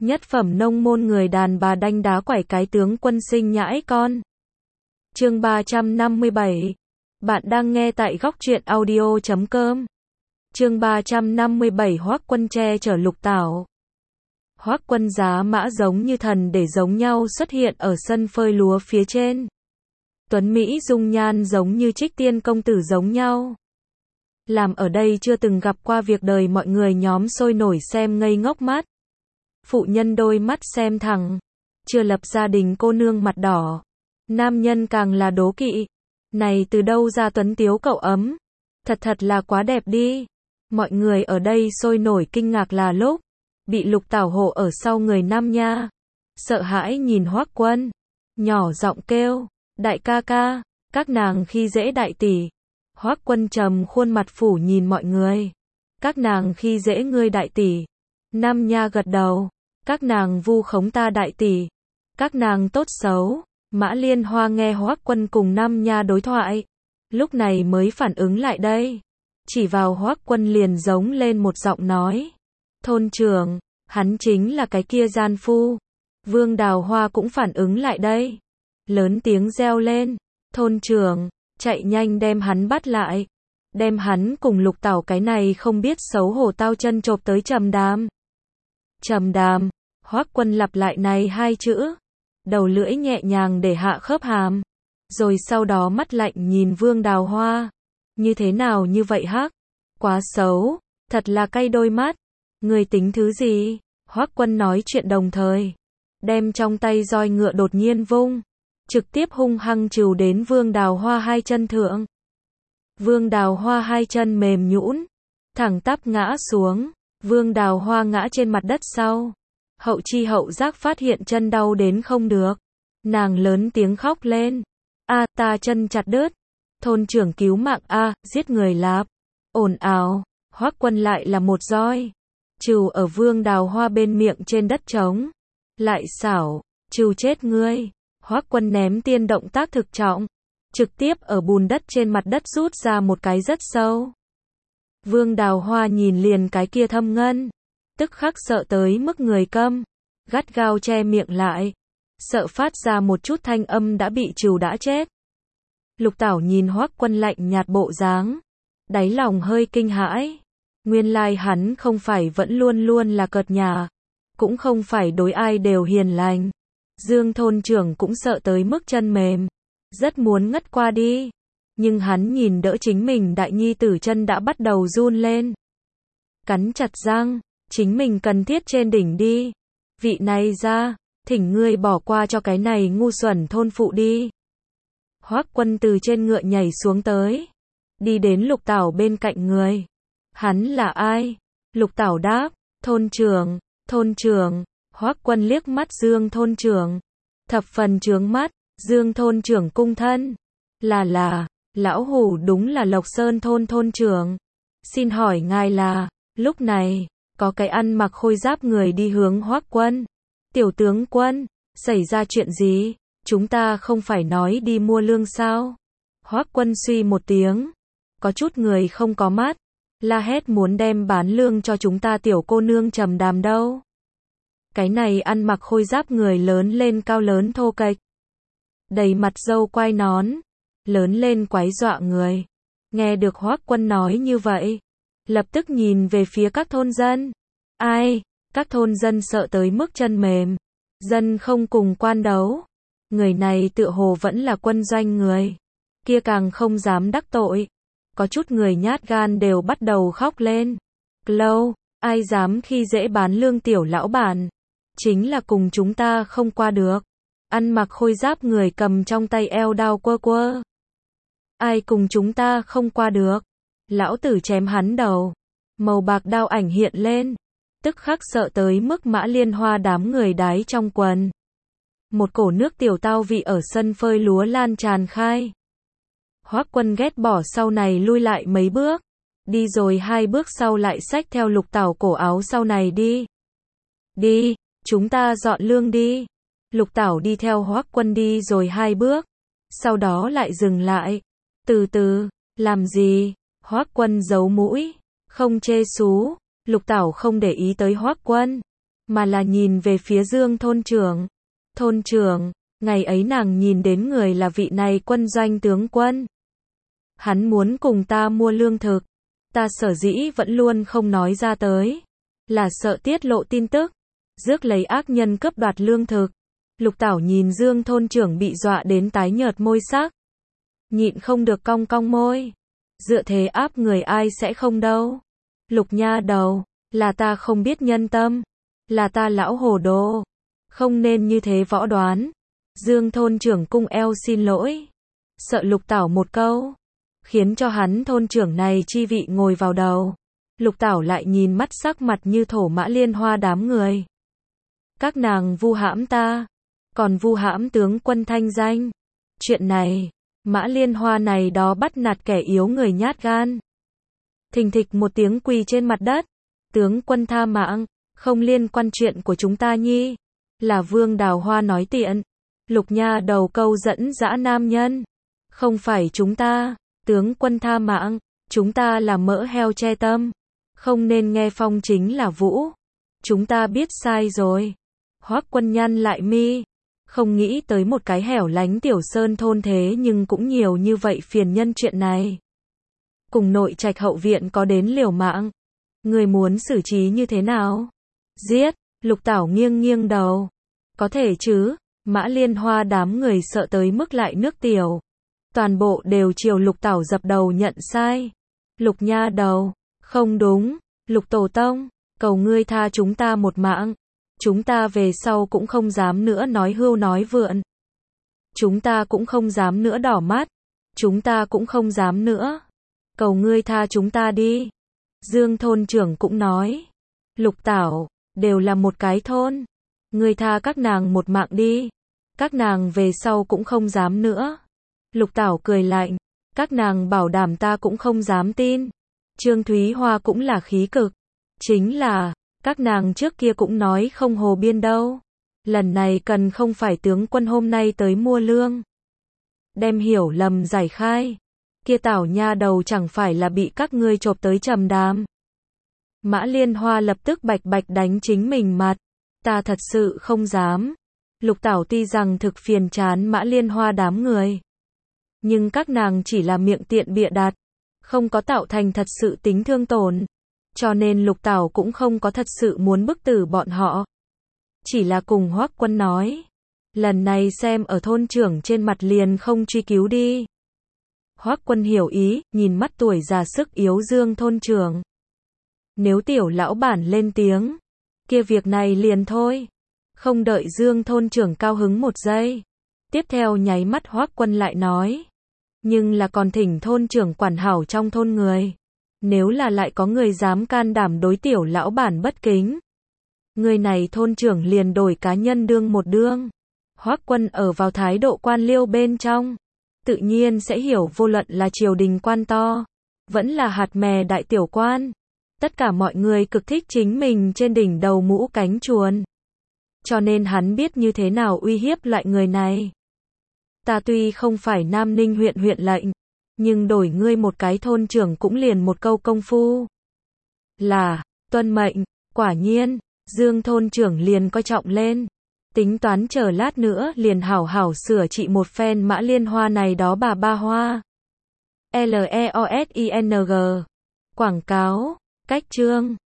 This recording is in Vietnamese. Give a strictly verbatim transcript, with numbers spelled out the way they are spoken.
Nhất phẩm nông môn người đàn bà đanh đá quẩy cái tướng quân sinh nhãi con. Chương ba trăm năm mươi bảy. Bạn đang nghe tại góc truyện audio chấm com. Chương ba trăm năm mươi bảy Hoắc Quân che chở Lục Tảo. Hoắc Quân giá mã giống như thần để giống nhau xuất hiện ở sân phơi lúa phía trên. Tuấn Mỹ dung nhan giống như trích tiên công tử giống nhau. Làm ở đây chưa từng gặp qua việc đời mọi người nhóm sôi nổi xem ngây ngốc mắt. Phụ nhân đôi mắt xem thẳng. Chưa lập gia đình cô nương mặt đỏ. Nam nhân càng là đố kỵ. Này từ đâu ra tuấn tiếu cậu ấm? Thật thật là quá đẹp đi. Mọi người ở đây sôi nổi kinh ngạc là lúc bị Lục Tảo hộ ở sau người Nam Nha. Sợ hãi nhìn Hoắc Quân, nhỏ giọng kêu, đại ca ca, các nàng khi dễ đại tỷ. Hoắc Quân trầm khuôn mặt phủ nhìn mọi người. Các nàng khi dễ ngươi đại tỷ. Nam Nha gật đầu. Các nàng vu khống ta đại tỷ. Các nàng tốt xấu. Mã Liên Hoa nghe Hoắc Quân cùng Nam Nha đối thoại, lúc này mới phản ứng lại đây. Chỉ vào Hoắc Quân liền giống lên một giọng nói. Thôn trưởng, hắn chính là cái kia gian phu. Vương Đào Hoa cũng phản ứng lại đây. Lớn tiếng reo lên. Thôn trưởng, chạy nhanh đem hắn bắt lại. Đem hắn cùng Lục Tảo cái này không biết xấu hổ tao chân chộp tới Trầm Đàm. Trầm Đàm, Hoắc Quân lặp lại này hai chữ. Đầu lưỡi nhẹ nhàng để hạ khớp hàm. Rồi sau đó mắt lạnh nhìn Vương Đào Hoa. Như thế nào như vậy hắc? Quá xấu, thật là cay đôi mắt. Người tính thứ gì? Hoắc Quân nói chuyện đồng thời. Đem trong tay roi ngựa đột nhiên vung. Trực tiếp hung hăng trừ đến Vương Đào Hoa hai chân thượng. Vương Đào Hoa hai chân mềm nhũn, thẳng tắp ngã xuống. Vương Đào Hoa ngã trên mặt đất sau. Hậu chi hậu giác phát hiện chân đau đến không được. Nàng lớn tiếng khóc lên. A ta chân chặt đứt. Thôn trưởng cứu mạng a, giết người lạp. Ồn ào, Hoắc Quân lại là một roi. Trừ ở Vương Đào Hoa bên miệng trên đất trống. Lại xảo, trừ chết ngươi. Hoắc Quân ném tiên động tác thực trọng. Trực tiếp ở bùn đất trên mặt đất rút ra một cái rất sâu. Vương Đào Hoa nhìn liền cái kia thâm ngân. Tức khắc sợ tới mức người câm. Gắt gao che miệng lại. Sợ phát ra một chút thanh âm đã bị trừ đã chết. Lục Tảo nhìn Hoắc Quân lạnh nhạt bộ dáng. Đáy lòng hơi kinh hãi. Nguyên lai hắn không phải vẫn luôn luôn là cợt nhà. Cũng không phải đối ai đều hiền lành. Dương thôn trưởng cũng sợ tới mức chân mềm. Rất muốn ngất qua đi. Nhưng hắn nhìn đỡ chính mình đại nhi tử chân đã bắt đầu run lên. Cắn chặt răng. Chính mình cần thiết trên đỉnh đi. Vị này ra, thỉnh ngươi bỏ qua cho cái này ngu xuẩn thôn phụ đi. Hoắc Quân từ trên ngựa nhảy xuống tới. Đi đến Lục Tảo bên cạnh người. Hắn là ai? Lục Tảo đáp, thôn trưởng, thôn trưởng. Hoắc Quân liếc mắt Dương thôn trưởng. Thập phần trướng mắt, Dương thôn trưởng cung thân. Là là, lão hủ đúng là Lộc Sơn thôn thôn trưởng. Xin hỏi ngài là, lúc này. Có cái ăn mặc khôi giáp người đi hướng Hoắc Quân. Tiểu tướng quân, xảy ra chuyện gì? Chúng ta không phải nói đi mua lương sao? Hoắc Quân suy một tiếng. Có chút người không có mắt. La hét muốn đem bán lương cho chúng ta tiểu cô nương Trầm Đàm đâu. Cái này ăn mặc khôi giáp người lớn lên cao lớn thô kệch. Đầy mặt râu quai nón. Lớn lên quái dọa người. Nghe được Hoắc Quân nói như vậy. Lập tức nhìn về phía các thôn dân. Ai? Các thôn dân sợ tới mức chân mềm. Dân không cùng quan đấu. Người này tựa hồ vẫn là quân doanh người. Kia càng không dám đắc tội. Có chút người nhát gan đều bắt đầu khóc lên. Lâu, ai dám khi dễ bán lương tiểu lão bản. Chính là cùng chúng ta không qua được. Ăn mặc khôi giáp người cầm trong tay eo đao quơ quơ. Ai cùng chúng ta không qua được. Lão tử chém hắn đầu. Màu bạc đao ảnh hiện lên. Tức khắc sợ tới mức Mã Liên Hoa đám người đái trong quần. Một cổ nước tiểu tao vị ở sân phơi lúa lan tràn khai. Hoắc Quân ghét bỏ sau này lui lại mấy bước. Đi rồi hai bước sau lại xách theo Lục Tảo cổ áo sau này đi. Đi, chúng ta dọn lương đi. Lục Tảo đi theo Hoắc Quân đi rồi hai bước. Sau đó lại dừng lại. Từ từ, làm gì? Hoắc Quân giấu mũi, không chê xú. Lục Tảo không để ý tới Hoắc Quân. mà là nhìn về phía Dương thôn trưởng. Thôn trưởng, ngày ấy nàng nhìn đến người là vị này quân doanh tướng quân. Hắn muốn cùng ta mua lương thực. Ta sở dĩ vẫn luôn không nói ra tới. Là sợ tiết lộ tin tức. Rước lấy ác nhân cướp đoạt lương thực. Lục Tảo nhìn Dương thôn trưởng bị dọa đến tái nhợt môi sắc. Nhịn không được cong cong môi. Dựa thế áp người ai sẽ không đâu. Lục nha đầu, là ta không biết nhân tâm. Là ta lão hồ đồ. Không nên như thế võ đoán. Dương thôn trưởng cung eo xin lỗi. Sợ Lục Tảo một câu. Khiến cho hắn thôn trưởng này chi vị ngồi vào đầu. Lục Tảo lại nhìn mắt sắc mặt như thổ mã liên hoa đám người. Các nàng vu hãm ta. Còn vu hãm tướng quân thanh danh. Chuyện này, mã liên hoa này đó bắt nạt kẻ yếu người nhát gan. Thình thịch một tiếng quỳ trên mặt đất. Tướng quân tha mạng, không liên quan chuyện của chúng ta nhi. Là Vương Đào Hoa nói tiện. Lục nha đầu câu dẫn dã nam nhân. Không phải chúng ta, tướng quân tha mạng, chúng ta là mỡ heo che tâm. Không nên nghe phong chính là vũ. Chúng ta biết sai rồi. Hoắc Quân nhăn lại mi. Không nghĩ tới một cái hẻo lánh tiểu sơn thôn thế nhưng cũng nhiều như vậy phiền nhân chuyện này. Cùng nội trạch hậu viện có đến liều mạng. Người muốn xử trí như thế nào? Giết, Lục Tảo nghiêng nghiêng đầu. Có thể chứ, Mã Liên Hoa đám người sợ tới mức lại nước tiểu. Toàn bộ đều chiều Lục Tảo dập đầu nhận sai. Lục nha đầu, không đúng, Lục Tổ Tông, cầu ngươi tha chúng ta một mạng. Chúng ta về sau cũng không dám nữa nói hưu nói vượn. Chúng ta cũng không dám nữa đỏ mắt. Chúng ta cũng không dám nữa. Cầu ngươi tha chúng ta đi. Dương thôn trưởng cũng nói. Lục Tảo, đều là một cái thôn. Ngươi tha các nàng một mạng đi. Các nàng về sau cũng không dám nữa. Lục Tảo cười lạnh. Các nàng bảo đảm ta cũng không dám tin. Trương Thúy Hoa cũng là khí cực. Chính là, các nàng trước kia cũng nói không hồ biên đâu. Lần này cần không phải tướng quân hôm nay tới mua lương. Đem hiểu lầm giải khai. Kia Tảo nha đầu chẳng phải là bị các ngươi chộp tới trầm đàm. Mã Liên Hoa lập tức bạch bạch đánh chính mình mặt. Ta thật sự không dám. Lục Tảo tuy rằng thực phiền chán Mã Liên Hoa đám người. Nhưng các nàng chỉ là miệng tiện bịa đặt. Không có tạo thành thật sự tính thương tổn. Cho nên Lục Tảo cũng không có thật sự muốn bức tử bọn họ. Chỉ là cùng Hoắc Quân nói. Lần này xem ở thôn trưởng trên mặt liền không truy cứu đi. Hoắc Quân hiểu ý, nhìn mắt tuổi già sức yếu Dương thôn trưởng. Nếu tiểu lão bản lên tiếng, kia việc này liền thôi. Không đợi Dương thôn trưởng cao hứng một giây. Tiếp theo nháy mắt Hoắc Quân lại nói. Nhưng là còn thỉnh thôn trưởng quản hảo trong thôn người. Nếu là lại có người dám can đảm đối tiểu lão bản bất kính. Người này thôn trưởng liền đổi cá nhân đương một đương. Hoắc Quân ở vào thái độ quan liêu bên trong. Tự nhiên sẽ hiểu vô luận là triều đình quan to. Vẫn là hạt mè đại tiểu quan. Tất cả mọi người cực thích chính mình trên đỉnh đầu mũ cánh chuồn. Cho nên hắn biết như thế nào uy hiếp loại người này. Ta tuy không phải Nam Ninh huyện huyện lệnh. Nhưng đổi ngươi một cái thôn trưởng cũng liền một câu công phu. Là, tuân mệnh, quả nhiên, Dương thôn trưởng liền coi trọng lên. Tính toán chờ lát nữa liền hảo hảo sửa trị một phen Mã Liên Hoa này đó bà ba hoa. L E O S I N G. Quảng cáo, cách chương.